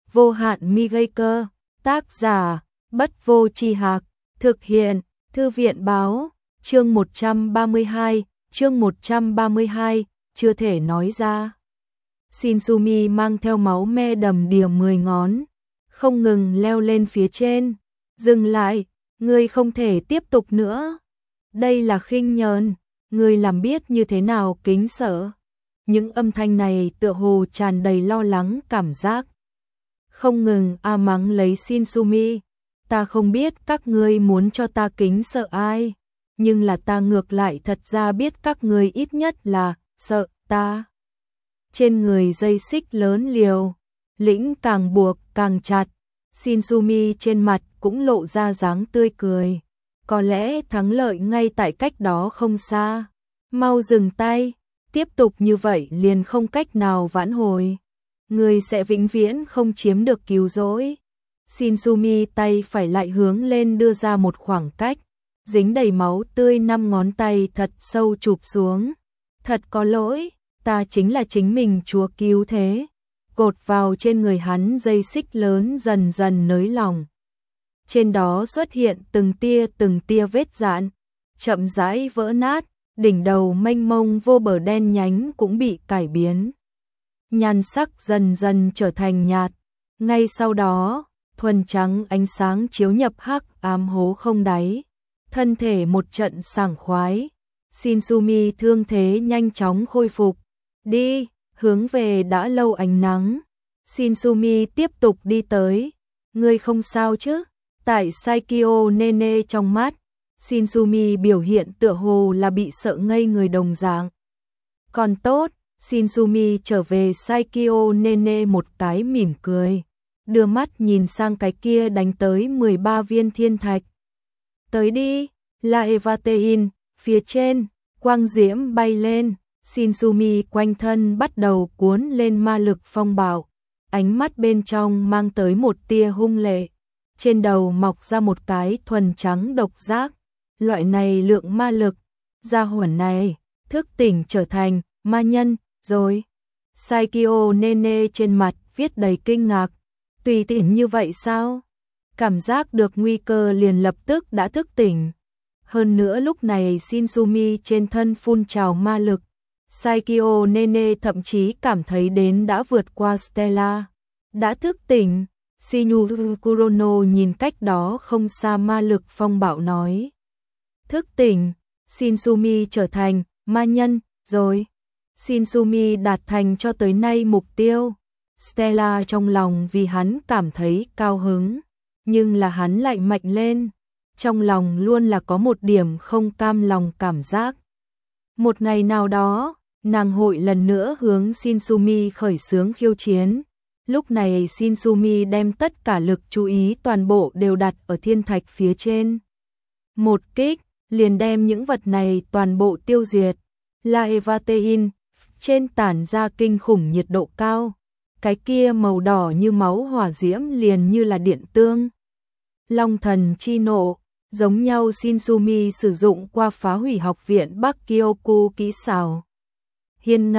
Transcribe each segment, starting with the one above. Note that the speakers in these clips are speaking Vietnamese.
vô hạn mi gây cơ, tác giả, Bất Vô Tri Hạc, thực hiện, Thư viện báo, chương 132, chưa thể nói ra. Shinsumi mang theo máu me đầm đìa 10 ngón, không ngừng leo lên phía trên. Dừng lại, ngươi không thể tiếp tục nữa. Đây là khinh nhờn, ngươi làm biết như thế nào kính sợ. Những âm thanh này tựa hồ tràn đầy lo lắng cảm giác. Không ngừng mắng lấy Shinsumi, ta không biết các ngươi muốn cho ta kính sợ ai, nhưng là ta ngược lại thật ra biết các ngươi ít nhất là sợ ta. Trên người dây xích lớn liều, lĩnh càng buộc càng chặt, Shinsumi trên mặt cũng lộ ra dáng tươi cười. Có lẽ thắng lợi ngay tại cách đó không xa. Mau dừng tay, tiếp tục như vậy liền không cách nào vãn hồi. Người sẽ vĩnh viễn không chiếm được cứu rỗi. Shinsumi tay phải lại hướng lên đưa ra một khoảng cách, dính đầy máu tươi 5 ngón tay thật sâu chụp xuống. Thật có lỗi, ta chính là chính mình Chúa cứu thế. Cột vào trên người hắn dây xích lớn dần dần nới lỏng. Trên đó xuất hiện từng tia vết rạn, chậm rãi vỡ nát, đỉnh đầu mênh mông vô bờ đen nhánh cũng bị cải biến. Nhan sắc dần dần trở thành nhạt, ngay sau đó, thuần trắng ánh sáng chiếu nhập hắc ám hố không đáy. Thân thể một trận sảng khoái, Shinsumi thương thế nhanh chóng khôi phục. Đi, hướng về đã lâu ánh nắng. Shinsumi tiếp tục đi tới. Ngươi không sao chứ? Tại Saikyo Nene trong mắt, Shinsumi biểu hiện tựa hồ là bị sợ ngây người đồng dạng. Còn tốt, Shinsumi trở về Saikyo Nene một cái mỉm cười, đưa mắt nhìn sang cái kia đánh tới 13 viên thiên thạch. Tới đi, Laevatein, phía trên, quang diễm bay lên, Shinsumi quanh thân bắt đầu cuốn lên ma lực phong bạo, ánh mắt bên trong mang tới một tia hung lệ. Trên đầu mọc ra một cái thuần trắng độc giác, loại này lượng ma lực, gia hỏa này, thức tỉnh trở thành ma nhân, rồi. Saikyo Nene trên mặt viết đầy kinh ngạc, tùy tiện như vậy sao? Cảm giác được nguy cơ liền lập tức đã thức tỉnh. Hơn nữa lúc này Shinsumi trên thân phun trào ma lực, Saikyo Nene thậm chí cảm thấy đến đã vượt qua Stella. Đã thức tỉnh. Shinju Kurono nhìn cách đó không xa ma lực phong bạo nói. Thức tỉnh, Shinsumi trở thành ma nhân, rồi. Shinsumi đạt thành cho tới nay mục tiêu. Stella trong lòng vì hắn cảm thấy cao hứng, nhưng là hắn lại mạnh lên. Trong lòng luôn là có một điểm không cam lòng cảm giác. Một ngày nào đó, nàng hội lần nữa hướng Shinsumi khởi xướng khiêu chiến. Lúc này Shinsumi đem tất cả lực chú ý toàn bộ đều đặt ở thiên thạch phía trên. Một kích, liền đem những vật này toàn bộ tiêu diệt. Laevatein, trên tản ra kinh khủng nhiệt độ cao. Cái kia màu đỏ như máu hỏa diễm liền như là điện tương. Long thần chi nộ, giống nhau Shinsumi sử dụng qua phá hủy học viện Bắc Kyoku kỹ xảo. Hiên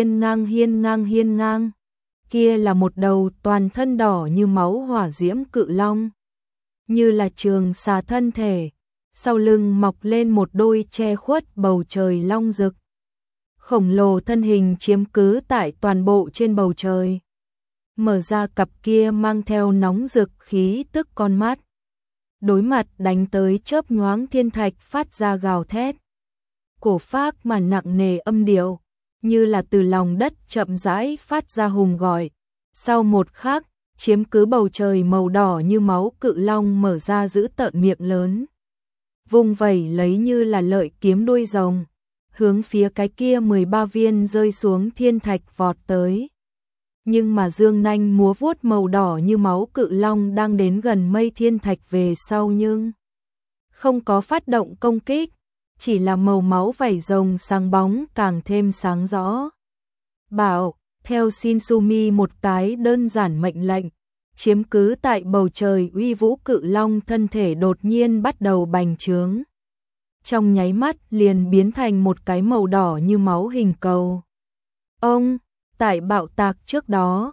ngang. Kia là một đầu toàn thân đỏ như máu hỏa diễm cự long, như là trường xà thân thể, sau lưng mọc lên một đôi che khuất bầu trời long rực. Khổng lồ thân hình chiếm cứ tại toàn bộ trên bầu trời, mở ra cặp kia mang theo nóng rực khí tức con mắt. Đối mặt đánh tới chớp nhoáng thiên thạch phát ra gào thét. Cổ phác mà nặng nề âm điệu, như là từ lòng đất chậm rãi phát ra hùng gọi. Sau một khắc, chiếm cứ bầu trời màu đỏ như máu cự long mở ra giữ tợn miệng lớn. Vung vẩy lấy như là lợi kiếm đuôi rồng, hướng phía cái kia 13 viên rơi xuống thiên thạch vọt tới. Nhưng mà dương nanh múa vuốt màu đỏ như máu cự long đang đến gần mây thiên thạch về sau nhưng không có phát động công kích. Chỉ là màu máu vảy rồng sáng bóng càng thêm sáng rõ. Bảo, theo Shinsumi một cái đơn giản mệnh lệnh, chiếm cứ tại bầu trời uy vũ cự long thân thể đột nhiên bắt đầu bành trướng. Trong nháy mắt liền biến thành một cái màu đỏ như máu hình cầu. Tại bạo tạc trước đó,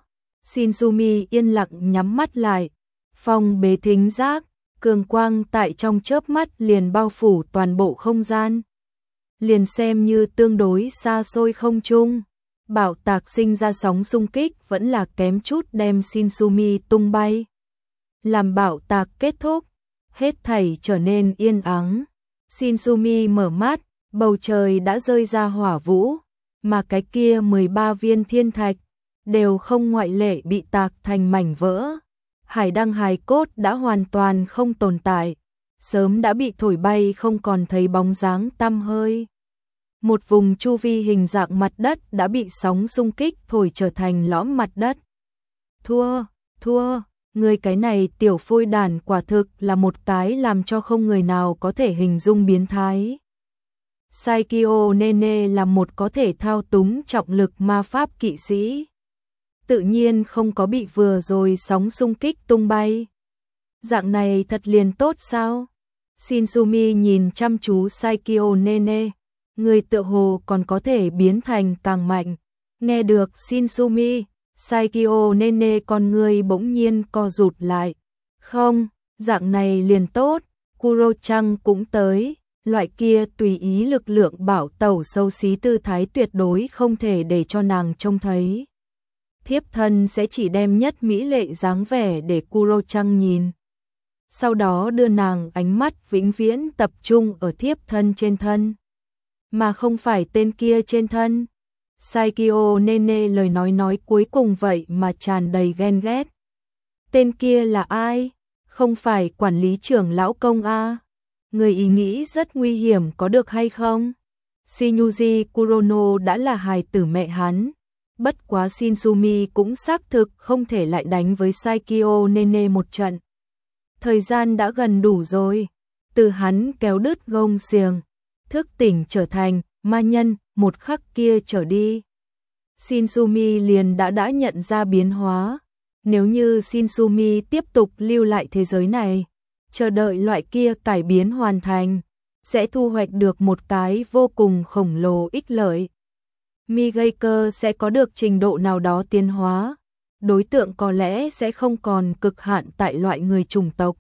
Shinsumi yên lặng nhắm mắt lại, phong bế thính giác, cường quang tại trong chớp mắt liền bao phủ toàn bộ không gian. Liền xem như tương đối xa xôi không trung, bảo tạc sinh ra sóng xung kích vẫn là kém chút đem Shinsumi tung bay. Làm bảo tạc kết thúc, hết thảy trở nên yên ắng. Shinsumi mở mắt, bầu trời đã rơi ra hỏa vũ, mà cái kia 13 viên thiên thạch đều không ngoại lệ bị tạc thành mảnh vỡ. Hải đăng hài cốt đã hoàn toàn không tồn tại, sớm đã bị thổi bay không còn thấy bóng dáng tăm hơi. Một vùng chu vi hình dạng mặt đất đã bị sóng xung kích thổi trở thành lõm mặt đất. Thua, người cái này tiểu phôi đàn quả thực là một cái làm cho không người nào có thể hình dung biến thái. Saikyo Nene là một có thể thao túng trọng lực ma pháp kỵ sĩ. Tự nhiên không có bị vừa rồi sóng xung kích tung bay. Dạng này thật liền tốt sao? Shinsumi nhìn chăm chú Saikyo Nene, người tựa hồ còn có thể biến thành càng mạnh. Nghe được Shinsumi, Saikyo Nene con người bỗng nhiên co rụt lại. Không, dạng này liền tốt, Kuro-chan cũng tới, loại kia tùy ý lực lượng bảo tẩu xấu xí tư thái tuyệt đối không thể để cho nàng trông thấy. Thiếp thân sẽ chỉ đem nhất mỹ lệ dáng vẻ để Kuro-chan nhìn. Sau đó đưa nàng ánh mắt vĩnh viễn tập trung ở thiếp thân trên thân, mà không phải tên kia trên thân. Saikyo Nene lời nói cuối cùng vậy mà tràn đầy ghen ghét. Tên kia là ai? Không phải quản lý trưởng lão công a? Người ý nghĩ rất nguy hiểm có được hay không? Shinyuji Kurono đã là hài tử mẹ hắn. Bất quá Shinsumi cũng xác thực không thể lại đánh với Saikyo Nene một trận. Thời gian đã gần đủ rồi. Từ hắn kéo đứt gông xiềng, thức tỉnh trở thành ma nhân, một khắc kia trở đi. Shinsumi liền đã nhận ra biến hóa. Nếu như Shinsumi tiếp tục lưu lại thế giới này, chờ đợi loại kia cải biến hoàn thành, sẽ thu hoạch được một cái vô cùng khổng lồ ích lợi. Migaiker sẽ có được trình độ nào đó tiến hóa, đối tượng có lẽ sẽ không còn cực hạn tại loại người chủng tộc.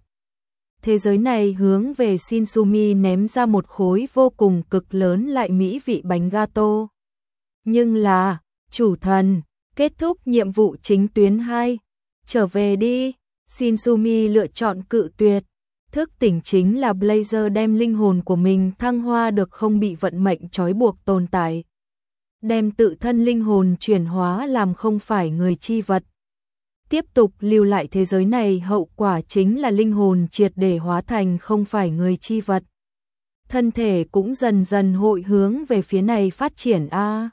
Thế giới này hướng về Shinsumi ném ra một khối vô cùng cực lớn lại mỹ vị bánh gato. Nhưng là, chủ thần, kết thúc nhiệm vụ chính tuyến 2, trở về đi. Shinsumi lựa chọn cự tuyệt. Thức tỉnh chính là Blazer đem linh hồn của mình thăng hoa được không bị vận mệnh trói buộc tồn tại. Đem tự thân linh hồn chuyển hóa làm không phải người chi vật. Tiếp tục lưu lại thế giới này hậu quả chính là linh hồn triệt để hóa thành không phải người chi vật. Thân thể cũng dần dần hội hướng về phía này phát triển a.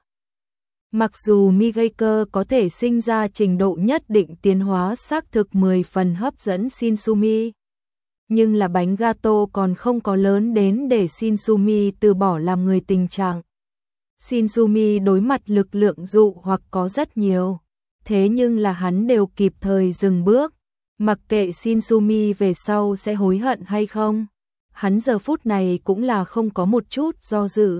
Mặc dù Migaiker có thể sinh ra trình độ nhất định tiến hóa xác thực 10 phần hấp dẫn Shinsumi, nhưng là bánh gato còn không có lớn đến để Shinsumi từ bỏ làm người tình trạng. Shinsumi đối mặt lực lượng dụ hoặc có rất nhiều, thế nhưng là hắn đều kịp thời dừng bước, mặc kệ Shinsumi về sau sẽ hối hận hay không, hắn giờ phút này cũng là không có một chút do dự.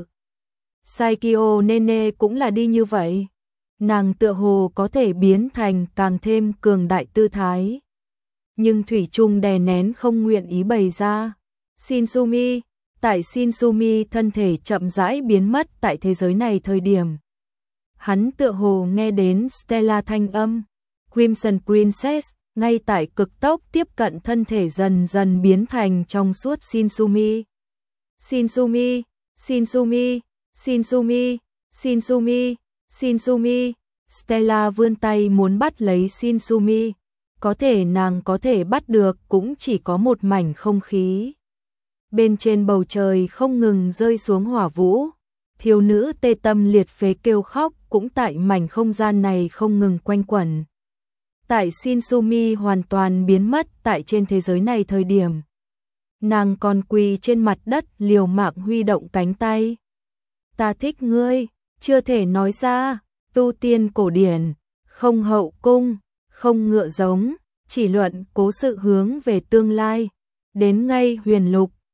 Saikyo Nene cũng là đi như vậy, nàng tựa hồ có thể biến thành càng thêm cường đại tư thái, nhưng thủy chung đè nén không nguyện ý bày ra. Shinsumi, tại Shinsumi thân thể chậm rãi biến mất tại thế giới này thời điểm, hắn tựa hồ nghe đến Stella thanh âm, Crimson Princess, ngay tại cực tốc tiếp cận thân thể dần dần biến thành trong suốt Shinsumi. Shinsumi, Shinsumi, Shinsumi, Shinsumi, Shinsumi. Stella vươn tay muốn bắt lấy Shinsumi, có thể nàng có thể bắt được cũng chỉ có một mảnh không khí. Bên trên bầu trời không ngừng rơi xuống hỏa vũ, thiếu nữ tê tâm liệt phế kêu khóc cũng tại mảnh không gian này không ngừng quanh quẩn. Tại Shinsumi hoàn toàn biến mất tại trên thế giới này thời điểm, nàng còn quỳ trên mặt đất liều mạng huy động cánh tay. Ta thích ngươi, chưa thể nói ra, tu tiên cổ điển, không hậu cung, không ngựa giống, chỉ luận cố sự hướng về tương lai, đến ngay huyền lục,